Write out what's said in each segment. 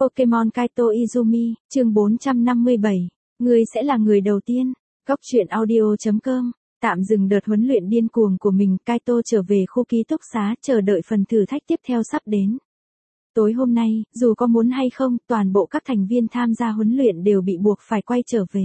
Pokemon Kaito Izumi, chương 457. Ngươi sẽ là người đầu tiên. Góc truyện audio.com. Tạm dừng đợt huấn luyện điên cuồng của mình, Kaito trở về khu ký túc xá, chờ đợi phần thử thách tiếp theo sắp đến. Tối hôm nay, dù có muốn hay không, toàn bộ các thành viên tham gia huấn luyện đều bị buộc phải quay trở về.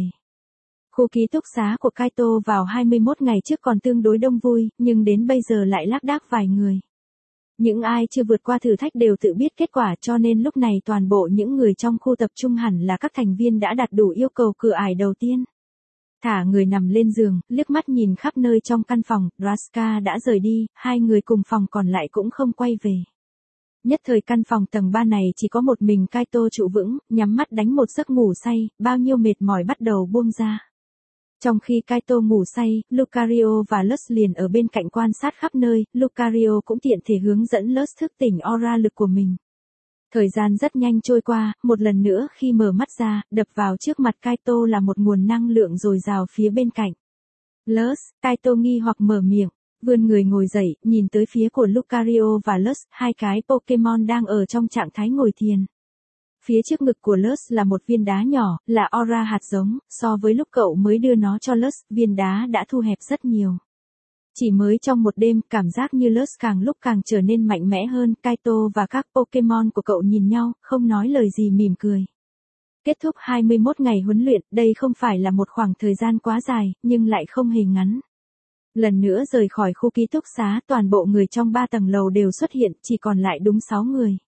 Khu ký túc xá của Kaito vào 21 ngày trước còn tương đối đông vui, nhưng đến bây giờ lại lác đác vài người. Những ai chưa vượt qua thử thách đều tự biết kết quả, cho nên lúc này toàn bộ những người trong khu tập trung hẳn là các thành viên đã đạt đủ yêu cầu cửa ải đầu tiên. Thả người nằm lên giường, liếc mắt nhìn khắp nơi trong căn phòng, Draska đã rời đi, hai người cùng phòng còn lại cũng không quay về. Nhất thời căn phòng tầng 3 này chỉ có một mình Kaito trụ vững, nhắm mắt đánh một giấc ngủ say, bao nhiêu mệt mỏi bắt đầu buông ra. Trong khi Kaito ngủ say, Lucario và Lux liền ở bên cạnh quan sát khắp nơi, Lucario cũng tiện thể hướng dẫn Lux thức tỉnh aura lực của mình. Thời gian rất nhanh trôi qua, một lần nữa khi mở mắt ra, đập vào trước mặt Kaito là một nguồn năng lượng dồi dào phía bên cạnh. Lux, Kaito nghi hoặc mở miệng, vươn người ngồi dậy, nhìn tới phía của Lucario và Lux, hai cái Pokemon đang ở trong trạng thái ngồi thiền. Phía trước ngực của Lux là một viên đá nhỏ, là aura hạt giống, so với lúc cậu mới đưa nó cho Lux, viên đá đã thu hẹp rất nhiều. Chỉ mới trong một đêm, cảm giác như Lux càng lúc càng trở nên mạnh mẽ hơn, Kaito và các Pokemon của cậu nhìn nhau, không nói lời gì mỉm cười. Kết thúc 21 ngày huấn luyện, đây không phải là một khoảng thời gian quá dài, nhưng lại không hề ngắn. Lần nữa rời khỏi khu ký túc xá, toàn bộ người trong 3 tầng lầu đều xuất hiện, chỉ còn lại đúng 6 người.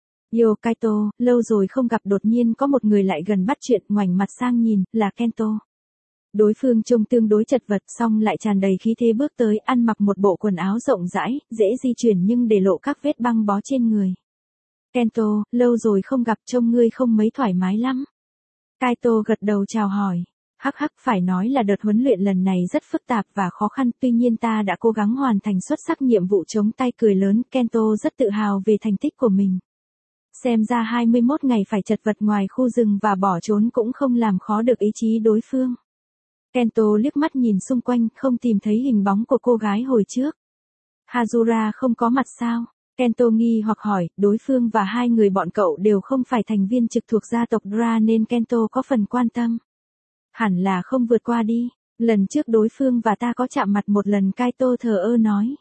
Yo Kaito, lâu rồi không gặp, đột nhiên có một người lại gần bắt chuyện, ngoảnh mặt sang nhìn, là Kento. Đối phương trông tương đối chật vật, song lại tràn đầy khí thế bước tới, ăn mặc một bộ quần áo rộng rãi, dễ di chuyển nhưng để lộ các vết băng bó trên người. Kento, lâu rồi không gặp, trông ngươi không mấy thoải mái lắm. Kaito gật đầu chào hỏi. Hắc hắc, phải nói là đợt huấn luyện lần này rất phức tạp và khó khăn, tuy nhiên ta đã cố gắng hoàn thành xuất sắc nhiệm vụ. Chống tay cười lớn, Kento rất tự hào về thành tích của mình. Xem ra 21 ngày phải chật vật ngoài khu rừng và bỏ trốn cũng không làm khó được ý chí đối phương. Kento liếc mắt nhìn xung quanh, không tìm thấy hình bóng của cô gái hồi trước. Hazura không có mặt sao? Kento nghi hoặc hỏi, đối phương và hai người bọn cậu đều không phải thành viên trực thuộc gia tộc Dra nên Kento có phần quan tâm. Hẳn là không vượt qua đi, lần trước đối phương và ta có chạm mặt một lần, Kaito thờ ơ nói.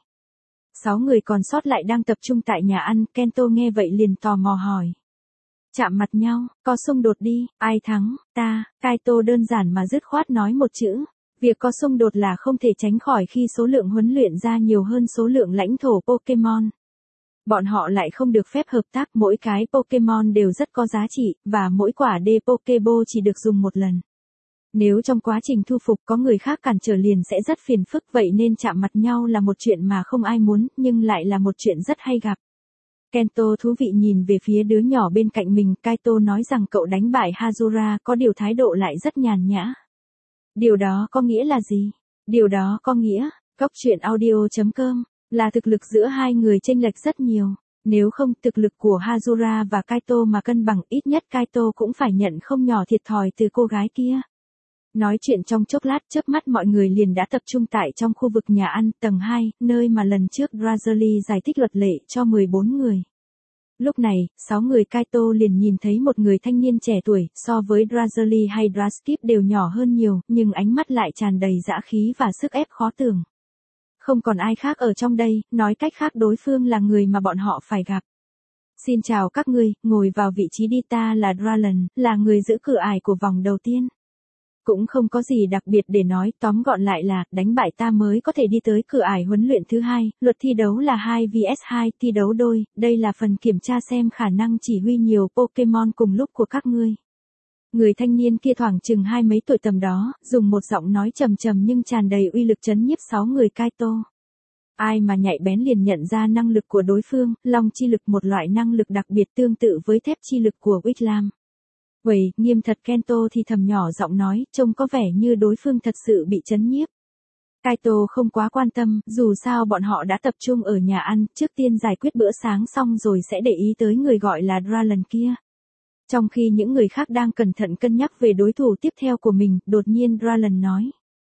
6 người còn sót lại đang tập trung tại nhà ăn, Kento nghe vậy liền tò mò hỏi. Chạm mặt nhau, có xung đột đi, ai thắng, ta, Kaito đơn giản mà dứt khoát nói một chữ. Việc có xung đột là không thể tránh khỏi khi số lượng huấn luyện ra nhiều hơn số lượng lãnh thổ Pokemon. Bọn họ lại không được phép hợp tác, mỗi cái Pokemon đều rất có giá trị, và mỗi quả D-Pokeball chỉ được dùng một lần. Nếu trong quá trình thu phục có người khác cản trở liền sẽ rất phiền phức, vậy nên chạm mặt nhau là một chuyện mà không ai muốn, nhưng lại là một chuyện rất hay gặp. Kento thú vị nhìn về phía đứa nhỏ bên cạnh mình, Kaito nói rằng cậu đánh bại Hazura, có điều thái độ lại rất nhàn nhã. Điều đó có nghĩa là gì? Điều đó có nghĩa, góc truyện audio.com, là thực lực giữa hai người chênh lệch rất nhiều. Nếu không thực lực của Hazura và Kaito mà cân bằng, ít nhất Kaito cũng phải nhận không nhỏ thiệt thòi từ cô gái kia. Nói chuyện trong chốc lát, chớp mắt mọi người liền đã tập trung tại trong khu vực nhà ăn tầng 2, nơi mà lần trước Drazerly giải thích luật lệ cho 14 người. Lúc này, 6 người Kaito liền nhìn thấy một người thanh niên trẻ tuổi, so với Drazerly hay Draskip đều nhỏ hơn nhiều, nhưng ánh mắt lại tràn đầy dã khí và sức ép khó tưởng. Không còn ai khác ở trong đây, nói cách khác đối phương là người mà bọn họ phải gặp. Xin chào các ngươi, ngồi vào vị trí đi, ta là Dralan, là người giữ cửa ải của vòng đầu tiên. Cũng không có gì đặc biệt để nói, tóm gọn lại là, đánh bại ta mới có thể đi tới cửa ải huấn luyện thứ 2, luật thi đấu là 2 vs 2, thi đấu đôi, đây là phần kiểm tra xem khả năng chỉ huy nhiều Pokemon cùng lúc của các ngươi. Người thanh niên kia thoảng chừng 20 mấy tuổi tầm đó, dùng một giọng nói trầm trầm nhưng tràn đầy uy lực trấn nhiếp 6 người Kaito. Ai mà nhạy bén liền nhận ra năng lực của đối phương, long chi lực, một loại năng lực đặc biệt tương tự với thép chi lực của Wiclam. Uầy, nghiêm thật, Kento thì thầm nhỏ giọng nói, trông có vẻ như đối phương thật sự bị trấn nhiếp. Kaito không quá quan tâm, dù sao bọn họ đã tập trung ở nhà ăn, trước tiên giải quyết bữa sáng xong rồi sẽ để ý tới người gọi là Dralan kia. Trong khi những người khác đang cẩn thận cân nhắc về đối thủ tiếp theo của mình, đột nhiên Dralan nói.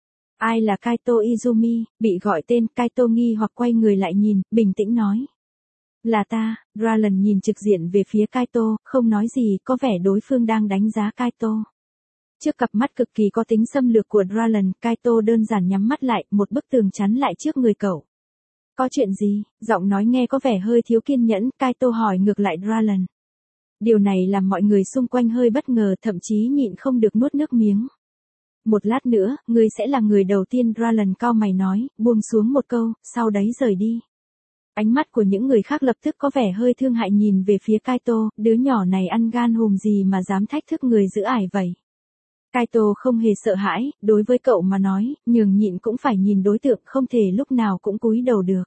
Ai là Kaito Izumi, bị gọi tên, Kaito nghi hoặc quay người lại nhìn, bình tĩnh nói. Là ta, Raylan nhìn trực diện về phía Kaito, không nói gì, có vẻ đối phương đang đánh giá Kaito. Trước cặp mắt cực kỳ có tính xâm lược của Raylan, Kaito đơn giản nhắm mắt lại, một bức tường chắn lại trước người cậu. Có chuyện gì? Giọng nói nghe có vẻ hơi thiếu kiên nhẫn, Kaito hỏi ngược lại Raylan. Điều này làm mọi người xung quanh hơi bất ngờ, thậm chí nhịn không được nuốt nước miếng. Một lát nữa, ngươi sẽ là người đầu tiên, Raylan cau mày nói, buông xuống một câu, sau đấy rời đi. Ánh mắt của những người khác lập tức có vẻ hơi thương hại nhìn về phía Kaito, đứa nhỏ này ăn gan hùm gì mà dám thách thức người giữ ải vậy. Kaito không hề sợ hãi, đối với cậu mà nói, nhường nhịn cũng phải nhìn đối tượng, không thể lúc nào cũng cúi đầu được.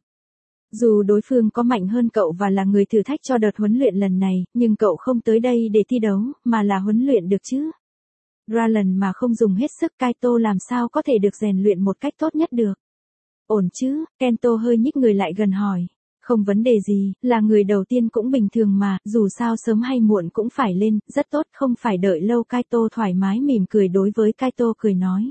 Dù đối phương có mạnh hơn cậu và là người thử thách cho đợt huấn luyện lần này, nhưng cậu không tới đây để thi đấu, mà là huấn luyện được chứ. Raylan mà không dùng hết sức, Kaito làm sao có thể được rèn luyện một cách tốt nhất được. Ổn chứ, Kento hơi nhích người lại gần hỏi. Không vấn đề gì, là người đầu tiên cũng bình thường mà, dù sao sớm hay muộn cũng phải lên, rất tốt, không phải đợi lâu. Kaito thoải mái mỉm cười đối với Kaito cười nói.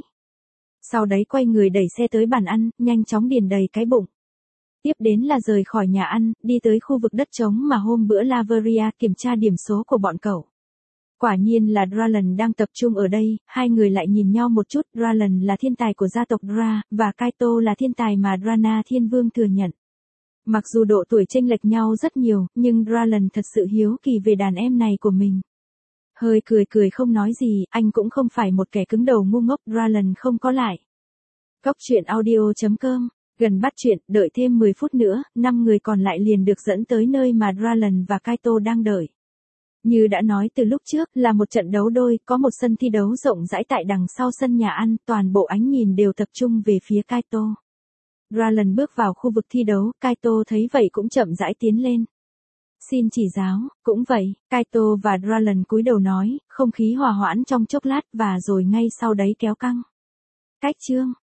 Sau đấy quay người đẩy xe tới bàn ăn, nhanh chóng điền đầy cái bụng. Tiếp đến là rời khỏi nhà ăn, đi tới khu vực đất trống mà hôm bữa Laveria kiểm tra điểm số của bọn cậu. Quả nhiên là Raylan đang tập trung ở đây, hai người lại nhìn nhau một chút, Raylan là thiên tài của gia tộc Dra, và Kaito là thiên tài mà Drana Thiên Vương thừa nhận. Mặc dù độ tuổi chênh lệch nhau rất nhiều, nhưng Raylan thật sự hiếu kỳ về đàn em này của mình. Hơi cười không nói gì, anh cũng không phải một kẻ cứng đầu ngu ngốc, Raylan không có lại. Góc truyện audio.com, gần bắt chuyện, đợi thêm 10 phút nữa, 5 người còn lại liền được dẫn tới nơi mà Raylan và Kaito đang đợi. Như đã nói từ lúc trước, là một trận đấu đôi, có một sân thi đấu rộng rãi tại đằng sau sân nhà ăn, toàn bộ ánh nhìn đều tập trung về phía Kaito. Raylan bước vào khu vực thi đấu, Kaito thấy vậy cũng chậm rãi tiến lên. Xin chỉ giáo, cũng vậy, Kaito và Raylan cúi đầu nói, không khí hòa hoãn trong chốc lát và rồi ngay sau đấy kéo căng. Cách chương